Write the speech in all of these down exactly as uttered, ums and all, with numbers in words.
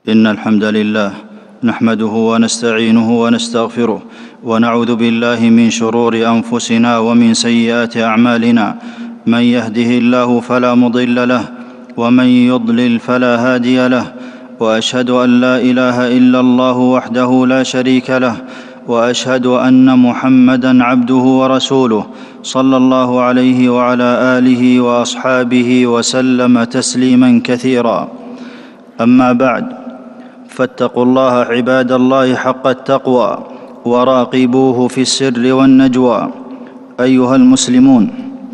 إن الحمد لله نحمده ونستعينه ونستغفره ونعوذ بالله من شرور أنفسنا ومن سيئات أعمالنا. من يهده الله فلا مضل له ومن يضلل فلا هادي له، وأشهد أن لا إله إلا الله وحده لا شريك له، وأشهد أن محمدًا عبده ورسوله صلى الله عليه وعلى آله وأصحابه وسلم تسليمًا كثيرا. أما بعد، فاتقوا الله عباد الله حق التقوى وراقبوه في السر والنجوى. أيها المسلمون،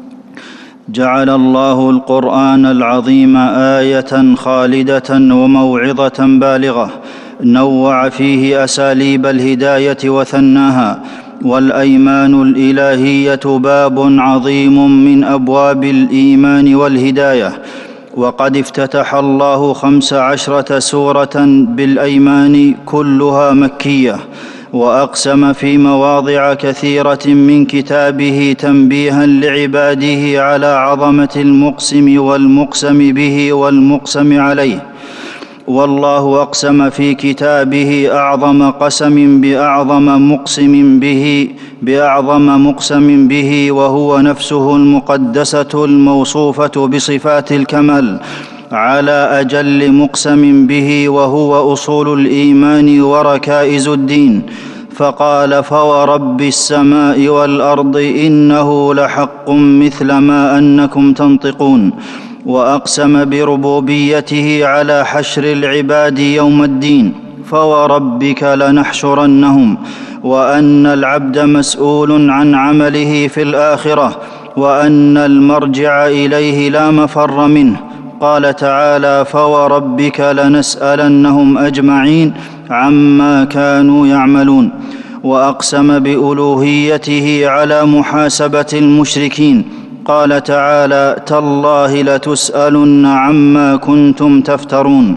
جعل الله القرآن العظيم آية خالدة وموعظة بالغة، نوع فيه أساليب الهداية وثناها، والأيمان الإلهية باب عظيم من أبواب الإيمان والهداية. وقد افتتح الله خمس عشرة سورة بالأيمان كلها مكية، وأقسم في مواضع كثيرة من كتابه تنبيها لعباده على عظمة المقسم والمقسم به والمقسم عليه. والله أقسم في كتابه أعظم قسم بأعظم مقسم به بأعظم مقسم به وهو نفسه المقدسة الموصوفة بصفات الكمال، على أجل مقسم به وهو أصول الإيمان وركائز الدين، فقال: فورب السماء والأرض إنه لحق مثل ما أنكم تنطقون. وأقسم بربوبيته على حشر العباد يوم الدين، فوربك لنحشرنهم، وأن العبد مسؤول عن عمله في الآخرة، وأن المرجع إليه لا مفر منه. قال تعالى: فوربك لنسألنهم أجمعين عما كانوا يعملون. وأقسم بألوهيته على محاسبة المشركين، قال تعالى: تالله لتسألن عما كنتم تفترون.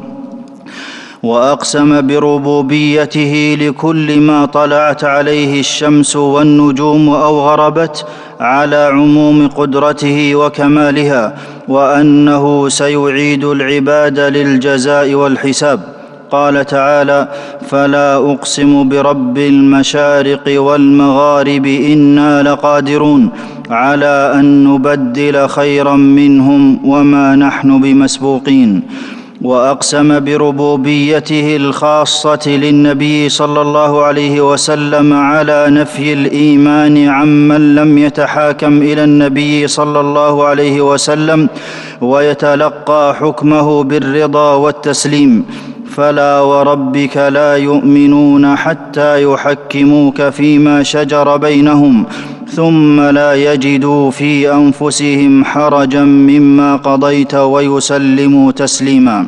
وأقسم بربوبيته لكل ما طلعت عليه الشمس والنجوم أو غربت، على عموم قدرته وكمالها، وأنه سيعيد العباد للجزاء والحساب. قال تعالى: فلا أقسم برب المشارق والمغارب إنا لقادرون على أن نبدل خيرا منهم وما نحن بمسبوقين. وأقسم بربوبيته الخاصة للنبي صلى الله عليه وسلم على نفي الإيمان عمن لم يتحاكم إلى النبي صلى الله عليه وسلم ويتلقى حكمه بالرضا والتسليم. فلا وربك لا يؤمنون حتى يحكموك فيما شجر بينهم ثم لا يجدوا في أنفسهم حرجا مما قضيت ويسلموا تسليما.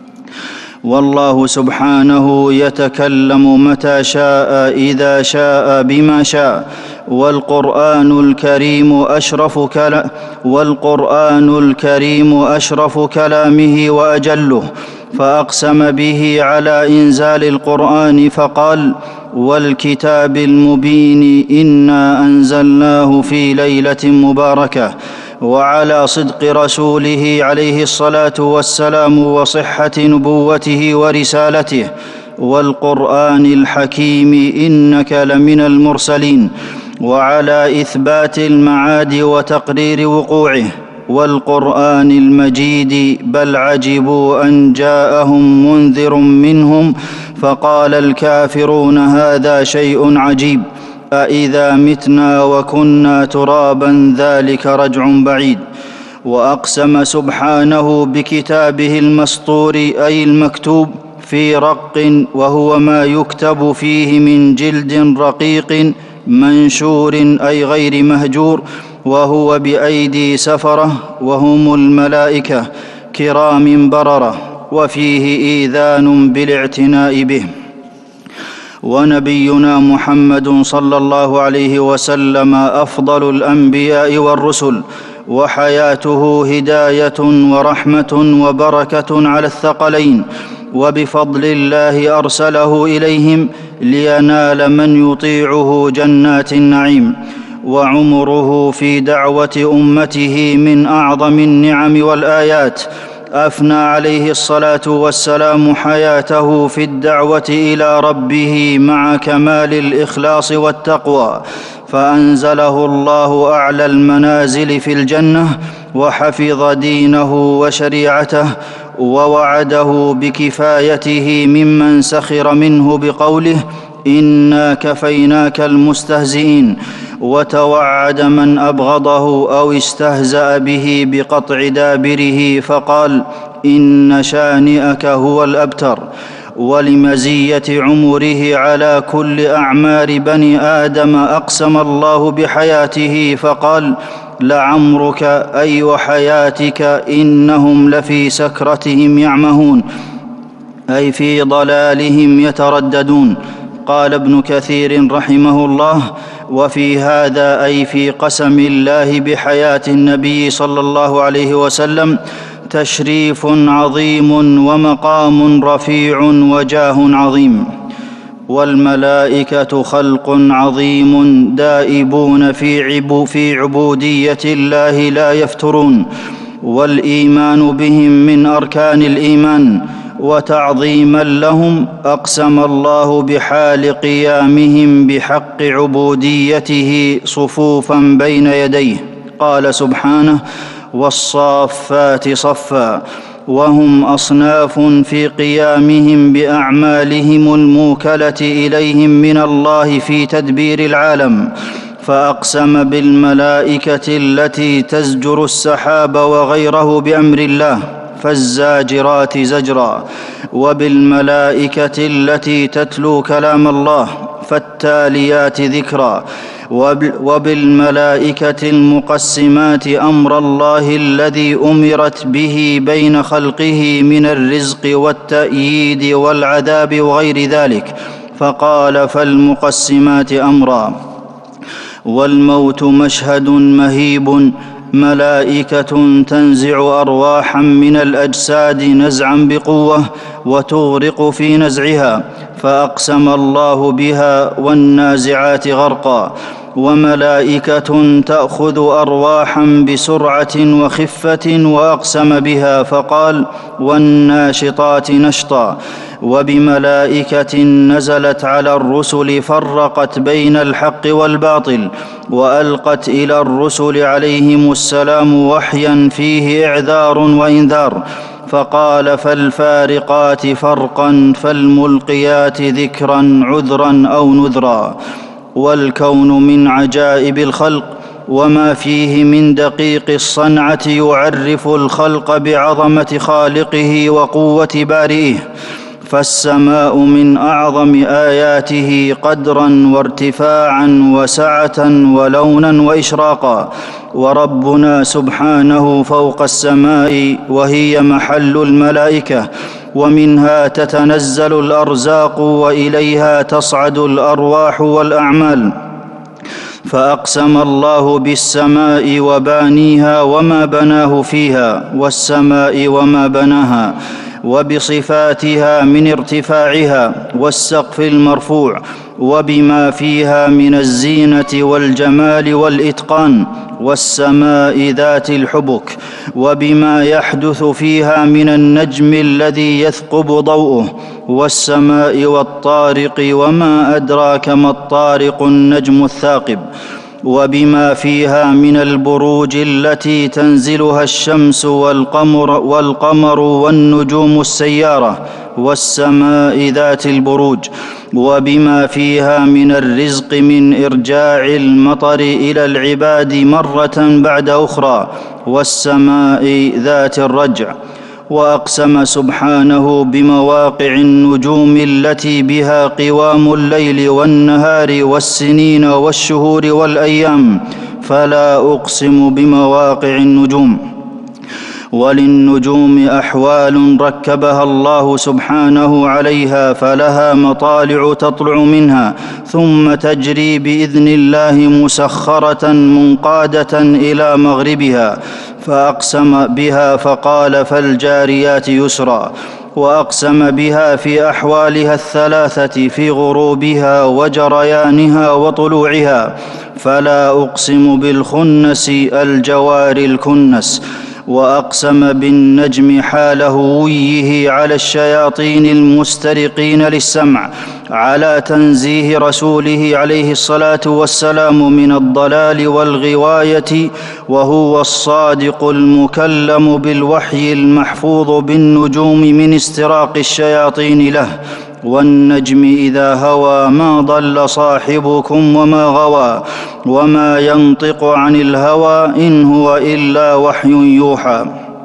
والله سبحانه يتكلم متى شاء إذا شاء بما شاء. والقرآن الكريم أشرف كلا والقرآن الكريم أشرف كلامه وأجله، فأقسم به على إنزال القرآن فقال: والكتاب المبين إنا أنزلناه في ليلة مباركة. وعلى صدق رسوله عليه الصلاة والسلام وصحة نبوته ورسالته. والقرآن الحكيم إنك لمن المرسلين. وعلى إثبات المعاد وتقرير وقوعه. والقرآن المجيد بل عجبوا أن جاءهم منذر منهم فقال الكافرون هذا شيء عجيب، أإذا متنا وكنا ترابا ذلك رجع بعيد. وأقسم سبحانه بكتابه المسطور أي المكتوب في رق، وهو ما يكتب فيه من جلد رقيق منشور أي غير مهجور، وهو بأيدي سفرة وهم الملائكة كرام بررة، وفيه إيذان بالاعتناء به. ونبينا محمد صلى الله عليه وسلم أفضل الأنبياء والرسل، وحياته هداية ورحمة وبركة على الثقلين، وبفضل الله أرسله إليهم لينال من يطيعه جنات النعيم. وعمره في دعوة أمته من أعظم النعم والآيات، أفنى عليه الصلاة والسلام حياته في الدعوة إلى ربه مع كمال الإخلاص والتقوى، فأنزله الله أعلى المنازل في الجنة، وحفظ دينه وشريعته، ووعده بكفايته ممن سخر منه بقوله: إنا كفيناك المستهزئين، وتوعد من أبغضه أو استهزأ به بقطع دابره فقال: إن شانئك هو الأبتر. ولمزية عمره على كل أعمار بني آدم أقسم الله بحياته فقال: لعمرك أي وحياتك إنهم لفي سكرتهم يعمهون، أي في ضلالهم يترددون. قال ابن كثير رحمه الله: وفي هذا أي في قسم الله بحياة النبي صلى الله عليه وسلم تشريف عظيم ومقام رفيع وجاه عظيم. والملائكة خلق عظيم دائبون في عبو في عبودية الله لا يفترون، والإيمان بهم من أركان الإيمان. وتعظيما لهم أقسم الله بحال قيامهم بحق عبوديته صفوفا بين يديه. قال سبحانه: والصافات صفا. وهم أصناف في قيامهم بأعمالهم الموكلة إليهم من الله في تدبير العالم، فأقسم بالملائكة التي تزجر السحاب وغيره بأمر الله فالزاجرات زجرا، وبالملائكة التي تتلو كلام الله فالتاليات ذكرا، وبالملائكة المقسمات أمر الله الذي أمرت به بين خلقه من الرزق والتأييد والعذاب وغير ذلك، فقال: فالمقسمات أمرا. والموت مشهد مهيب، ملائكة تنزع أرواحا من الأجساد نزعا بقوة وتغرق في نزعها، فأقسم الله بها والنازعات غرقا. وملائكة تأخذ أرواحا بسرعة وخفة وأقسم بها فقال: والناشطات نشطا. وبملائكة نزلت على الرسل فرقت بين الحق والباطل، وألقت إلى الرسل عليهم السلام وحيا فيه إعذار وإنذار، فقال: فالفارقات فرقا فالملقيات ذكرا عذرا أو نذرا. والكون من عجائب الخلق، وما فيه من دقيق الصنعة يعرف الخلق بعظمة خالقه وقوة بارئه. فالسماء من أعظم آياته قدرا وارتفاعا وسعة ولونا وإشراقا، وربنا سبحانه فوق السماء وهي محل الملائكة، ومنها تتنزل الأرزاق وإليها تصعد الأرواح والأعمال. فأقسم الله بالسماء وبانيها وما بناه فيها، والسماء وما بناها، وبصفاتها من ارتفاعها والسقف المرفوع، وبما فيها من الزينة والجمال والإتقان، والسماء ذات الحبك، وبما يحدث فيها من النجم الذي يثقب ضوءه، والسماء والطارق وما أدراك ما الطارق النجم الثاقب، وبما فيها من البروج التي تنزلها الشمس والقمر, والقمر والنجوم السيارة، والسماء ذات البروج، وبما فيها من الرزق من إرجاع المطر إلى العباد مرة بعد أخرى، والسماء ذات الرجع. وأقسم سبحانه بمواقع النجوم التي بها قوام الليل والنهار والسنين والشهور والأيام، فلا أقسم بمواقع النجوم. وللنجوم أحوال ركبها الله سبحانه عليها، فلها مطالع تطلع منها ثم تجري بإذن الله مسخرة منقادة إلى مغربها، فأقسم بها فقال: فالجاريات يسرا. وأقسم بها في أحوالها الثلاثة في غروبها وجريانها وطلوعها، فلا أقسم بالخنس الجوار الكنس. وأقسم بالنجم حال هويه على الشياطين المسترقين للسمع، على تنزيه رسوله عليه الصلاة والسلام من الضلال والغواية، وهو الصادق المكلم بالوحي المحفوظ بالنجوم من استراق الشياطين له. والنجم إذا هوى ما ضل صاحبكم وما غوى، وما ينطق عن الهوى إن هو إلا وحي يوحى.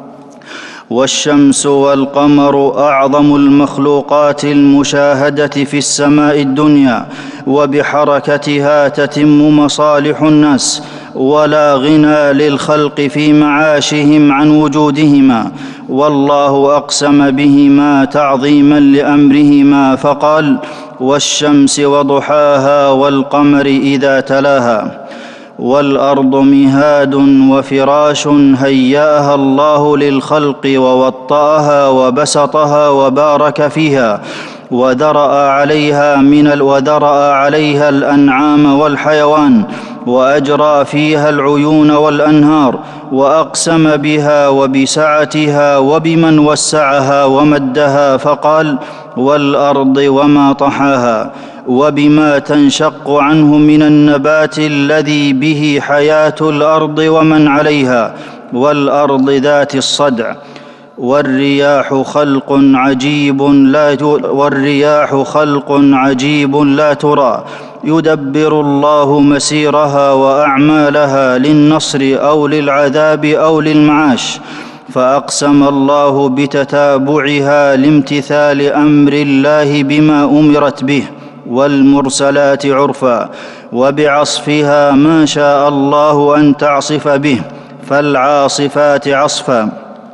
والشمس والقمر أعظم المخلوقات المشاهدة في السماء الدنيا، وبحركتها تتم مصالح الناس، ولا غنى للخلق في معاشهم عن وجودهما. والله أقسم بهما تعظيما لأمرهما فقال: والشمس وضحاها والقمر إذا تلاها. والأرض مهاد وفراش هيأها الله للخلق، ووطأها وبسطها وبارك فيها، وذرأ عليها من وذرأ عليها الأنعام والحيوان، وأجرى فيها العيون والأنهار. وأقسم بها وبسعتها وبمن وسعها ومدها فقال: والأرض وما طحاها، وبما تنشق عنه من النبات الذي به حياة الأرض ومن عليها، والأرض ذات الصدع. والرياح خلق عجيب لا والرياح خلق عجيب لا ترى، يدبر الله مسيرها وأعمالها للنصر أو للعذاب أو للمعاش. فأقسم الله بتتابعها لامتثال أمر الله بما أمرت به، والمرسلات عرفا، وبعصفها ما شاء الله أن تعصف به، فالعاصفات عصفا،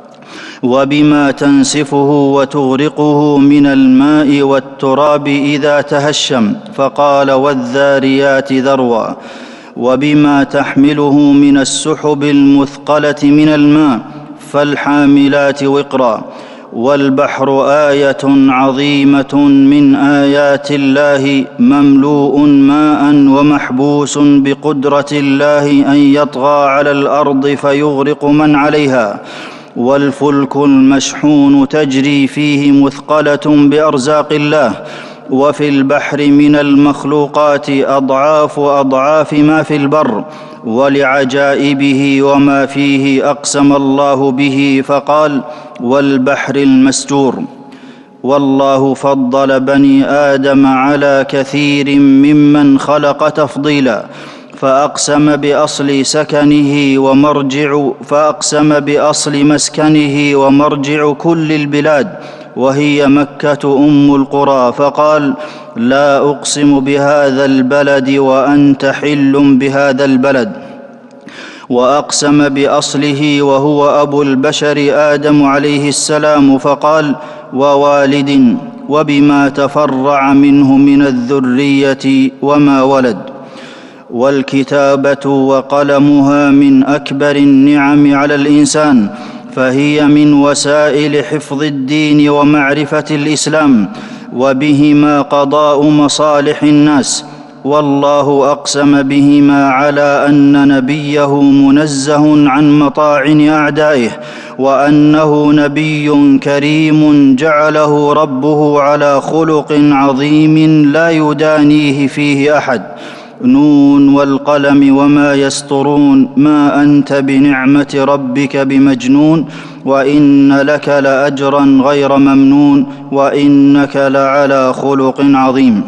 وبما تنسفه وتغرقه من الماء والتراب إذا تهشم، فقال: والذاريات ذروا، وبما تحمله من السحب المثقلة من الماء، فالحاملات وقرا. والبحر آية عظيمة من آيات الله، مملوء ماء ومحبوس بقدرة الله أن يطغى على الأرض فيغرق من عليها. والفلك المشحون تجري فيه مثقلة بأرزاق الله. وفي البحر من المخلوقات أضعاف أضعاف ما في البر. ولعجائبه وما فيه أقسم الله به فقال: والبحر المسجور. والله فضل بني آدم على كثير ممن خلق تفضيلا، فأقسم بأصل سكنه ومرجع فأقسم بأصل مسكنه ومرجع كل البلاد، وهي مكة أم القرى، فقال: لا أقسم بهذا البلد وأنت حل بهذا البلد. وأقسم بأصله وهو أبو البشر آدم عليه السلام، فقال: ووالد، وبما تفرع منه من الذرية وما ولد. والكتابة وقلمها من أكبر النعم على الإنسان، فهي من وسائل حفظ الدين ومعرفة الإسلام، وبهما قضاء مصالح الناس. والله أقسم بهما على أن نبيه منزه عن مطاعن أعدائه، وأنه نبي كريم جعله ربه على خلق عظيم لا يدانيه فيه أحد. نون والقلم وما يسطرون، ما أنت بنعمة ربك بمجنون، وإن لك لأجرا غير ممنون، وإنك لعلى خلق عظيم.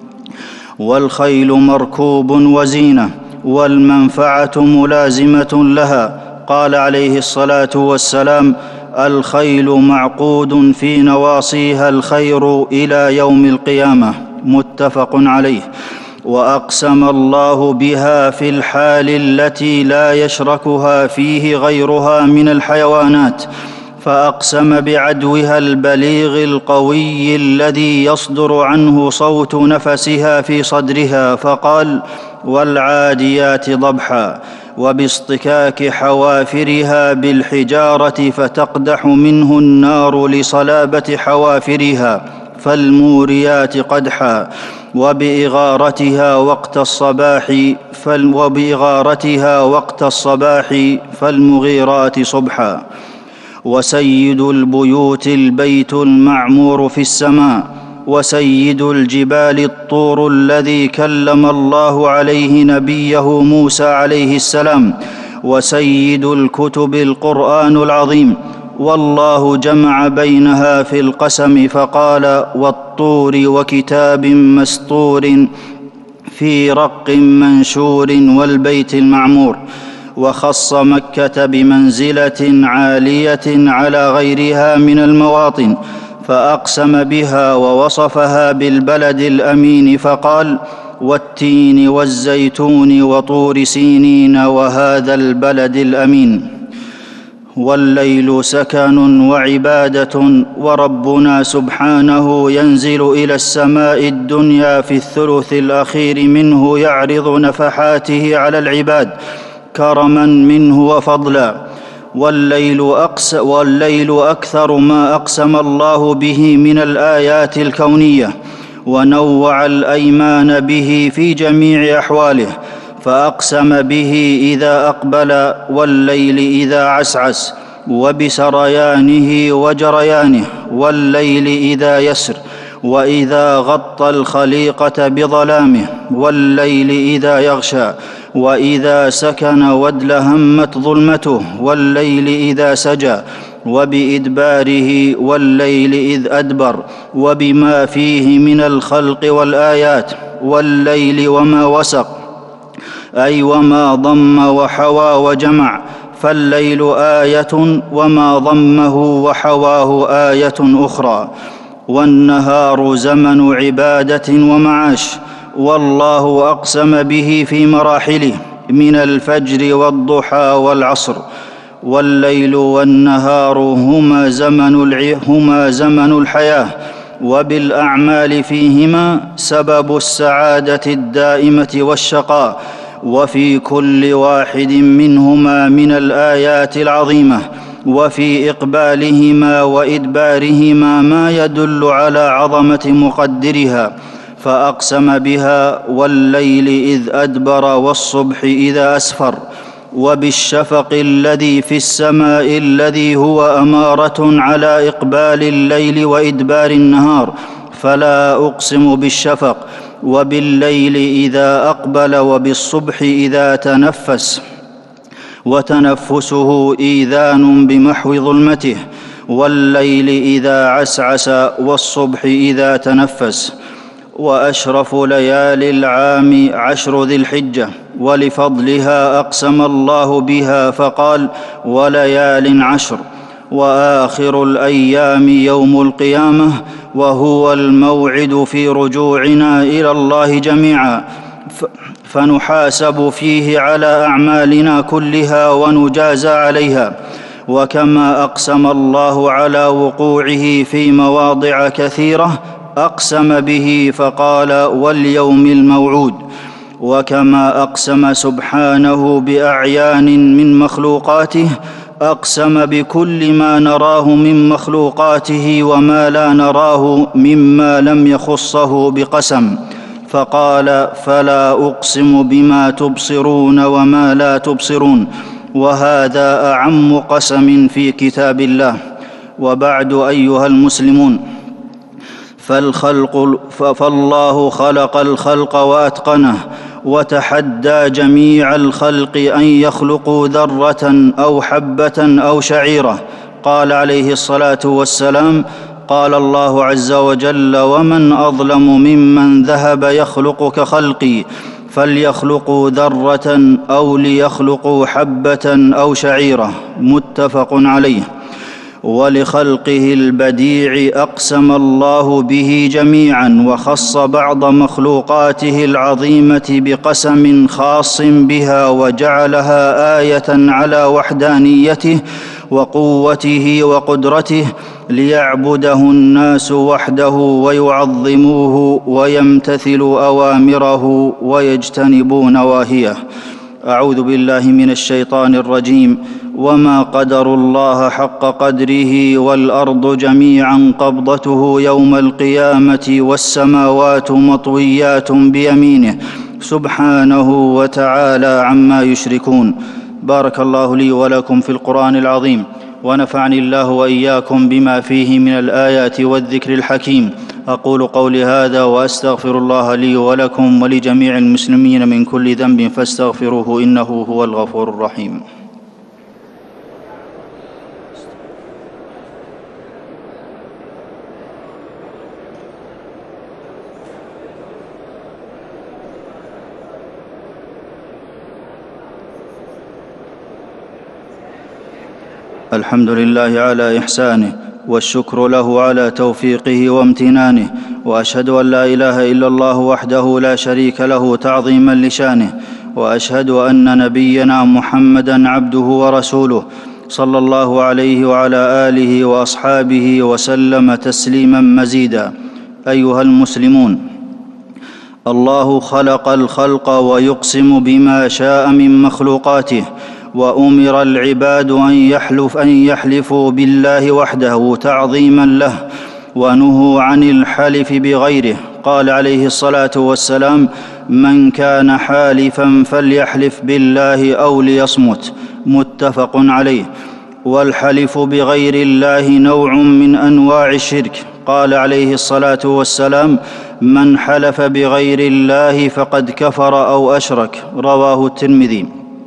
والخيل مركوب وزينة، والمنفعة ملازمة لها. قال عليه الصلاة والسلام: الخيل معقود في نواصيها الخير إلى يوم القيامة، متفق عليه. وأقسم الله بها في الحال التي لا يشركها فيه غيرها من الحيوانات، فأقسم بعدوها البليغ القوي الذي يصدر عنه صوت نفسها في صدرها، فقال: والعاديات ضبحا، وباصطكاك حوافرها بالحجارة فتقدح منه النار لصلابة حوافرها، فالموريات قدحا وبإغارتها وقت الصباح فال وبإغارتها وقت الصباح فالمغيرات صبحا. وسيد البيوت البيت المعمور في السماء، وسيد الجبال الطور الذي كلم الله عليه نبيه موسى عليه السلام، وسيد الكتب القرآن العظيم. والله جمع بينها في القسم فقال: والطور وكتاب مسطور في رق منشور والبيت المعمور. وخص مكة بمنزلة عالية على غيرها من المواطن، فأقسم بها ووصفها بالبلد الأمين فقال: والتين والزيتون وطور سينين وهذا البلد الأمين. والليل سكن وعبادة، وربنا سبحانه ينزل إلى السماء الدنيا في الثلث الأخير منه يعرض نفحاته على العباد كرما منه وفضلا. والليل, أقس والليل أكثر ما أقسم الله به من الآيات الكونية، ونوع الأيمان به في جميع أحواله، فأقسم به إذا أقبل، والليل إذا عسعس، وبسريانه وجريانه، والليل إذا يسر، وإذا غطى الخليقة بظلامه، والليل إذا يغشى، وإذا سكن وادلهمت ظلمته، والليل إذا سجى، وبإدباره، والليل إذ أدبر، وبما فيه من الخلق والآيات، والليل وما وسق، أي وما ضم وحوى وجمع، فالليل آية وما ضمه وحواه آية أخرى. والنهار زمن عبادة ومعاش، والله أقسم به في مراحله من الفجر والضحى والعصر. والليل والنهار هما زمن, هما زمن الحياة، وبالأعمال فيهما سبب السعادة الدائمة والشقاء، وفي كل واحد منهما من الآيات العظيمة، وفي إقبالهما وإدبارهما ما يدل على عظمة مقدرها، فأقسم بها: والليل إذ أدبر، والصبح إذا أسفر، وبالشفق الذي في السماء الذي هو أمارة على إقبال الليل وإدبار النهار، فلا أقسم بالشفق. وبالليل إذا أقبل، وبالصبح إذا تنفس، وتنفسه إيذان بمحو ظلمته، والليل إذا عسعس، والصبح إذا تنفس. وأشرف ليالي العام عشر ذي الحجة، ولفضلها أقسم الله بها فقال: وليال عشر. وآخر الأيام يوم القيامة، وهو الموعد في رجوعنا إلى الله جميعا، فنحاسب فيه على أعمالنا كلها ونجازى عليها. وكما أقسم الله على وقوعه في مواضع كثيرة، أقسم به فقال: واليوم الموعود. وكما أقسم سبحانه بأعيان من مخلوقاته، أقسم بكل ما نراه من مخلوقاته وما لا نراه مما لم يخصه بقسم، فقال: فلا أقسم بما تبصرون وما لا تبصرون، وهذا أعم قسم في كتاب الله. وبعد أيها المسلمون، فالخلق فالله خلق الخلق وأتقنه، وتحدى جميع الخلق أن يخلقوا ذرة أو حبة أو شعيرة. قال عليه الصلاة والسلام: قال الله عز وجل: ومن أظلم ممن ذهب يخلق كخلقي، فليخلقوا ذرة أو ليخلقوا حبة أو شعيرة. متفق عليه. ولخلقه البديع أقسم الله به جميعا، وخص بعض مخلوقاته العظيمة بقسم خاص بها، وجعلها آية على وحدانيته وقوته وقدرته، ليعبده الناس وحده ويعظموه ويمتثلوا أوامره ويجتنبوا نواهيه. أعوذ بالله من الشيطان الرجيم. وما قدروا الله حق قدره والأرض جميعا قبضته يوم القيامة والسماوات مطويات بيمينه سبحانه وتعالى عما يشركون. بارك الله لي ولكم في القرآن العظيم، ونفعني الله وإياكم بما فيه من الآيات والذكر الحكيم. أقول قولي هذا وأستغفر الله لي ولكم ولجميع المسلمين من كل ذنب فاستغفروه إنه هو الغفور الرحيم. الحمد لله على إحسانه، والشكر له على توفيقه وامتنانه، وأشهد أن لا إله إلا الله وحده لا شريك له تعظيما لشانه، وأشهد أن نبينا محمدًا عبده ورسوله صلى الله عليه وعلى آله وأصحابه وسلم تسليما مزيدا. أيها المسلمون، الله خلق الخلق ويقسم بما شاء من مخلوقاته، وأمر العباد أن يحلف أن يحلفوا بالله وحده تعظيما له، ونهوا عن الحلف بغيره. قال عليه الصلاة والسلام: من كان حالفا فليحلف بالله أو ليصمت. متفق عليه. والحلف بغير الله نوع من أنواع الشرك. قال عليه الصلاة والسلام: من حلف بغير الله فقد كفر أو أشرك. رواه الترمذي.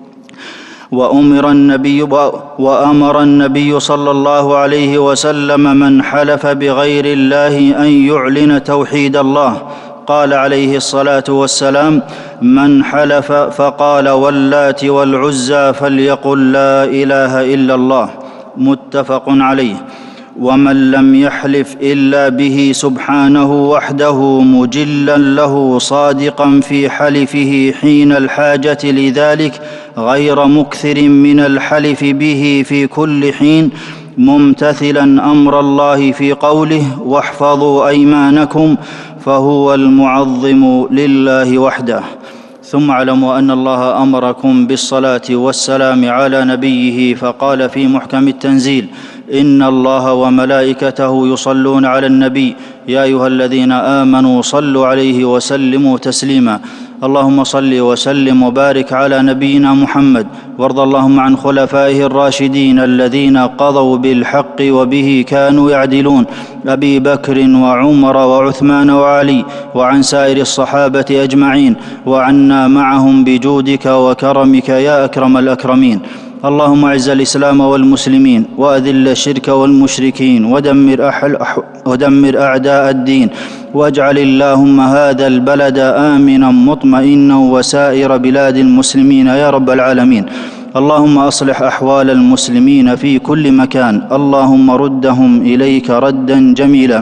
وأمر النبي وأمر النبي صلى الله عليه وسلم من حلف بغير الله أن يعلن توحيد الله. قال عليه الصلاة والسلام: من حلف فقال واللات والعزى فليقل لا إله إلا الله. متفق عليه. ومن لم يحلف إلا به سبحانه وحده مجلا له صادقا في حلفه حين الحاجة لذلك، غير مكثر من الحلف به في كل حين، ممتثلا أمر الله في قوله: واحفظوا أيمانكم، فهو المعظم لله وحده. ثم اعلموا أن الله أمركم بالصلاة والسلام على نبيه، فقال في محكم التنزيل: إن الله وملائكته يصلون على النبي يا أيها الذين آمنوا صلوا عليه وسلموا تسليما. اللهم صل وسلم وبارك على نبينا محمد، وارض اللهم عن خلفائه الراشدين الذين قضوا بالحق وبه كانوا يعدلون، أبي بكر وعمر وعثمان وعلي، وعن سائر الصحابة أجمعين، وعنا معهم بجودك وكرمك يا أكرم الأكرمين. اللهم اعز الإسلام والمسلمين، وأذل الشرك والمشركين، ودمر, أحل أح ودمر أعداء الدين، واجعل اللهم هذا البلد آمنا مطمئنا وسائر بلاد المسلمين يا رب العالمين. اللهم أصلح أحوال المسلمين في كل مكان، اللهم ردهم إليك ردا جميلا.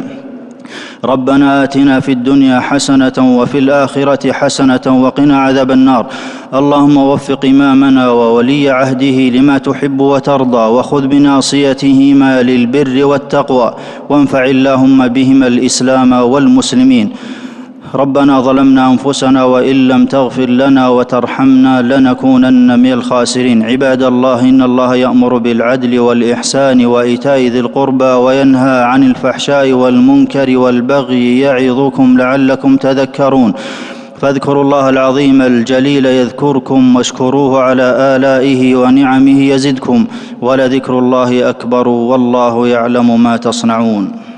ربنا آتنا في الدنيا حسنة وفي الآخرة حسنة وقنا عذاب النار. اللهم وفق إمامنا وولي عهده لما تحب وترضى، وخذ بناصيتهما للبر والتقوى، وانفع اللهم بهما الإسلام والمسلمين. ربنا ظلمنا أنفسنا وإن لم تغفر لنا وترحمنا لنكونن من الخاسرين. عباد الله، إن الله يأمر بالعدل والإحسان وإيتاء ذي القربى، وينهى عن الفحشاء والمنكر والبغي، يعظكم لعلكم تذكرون. فاذكروا الله العظيم الجليل يذكركم، واشكروه على آلائه ونعمه يزدكم، ولذكر الله أكبر، والله يعلم ما تصنعون.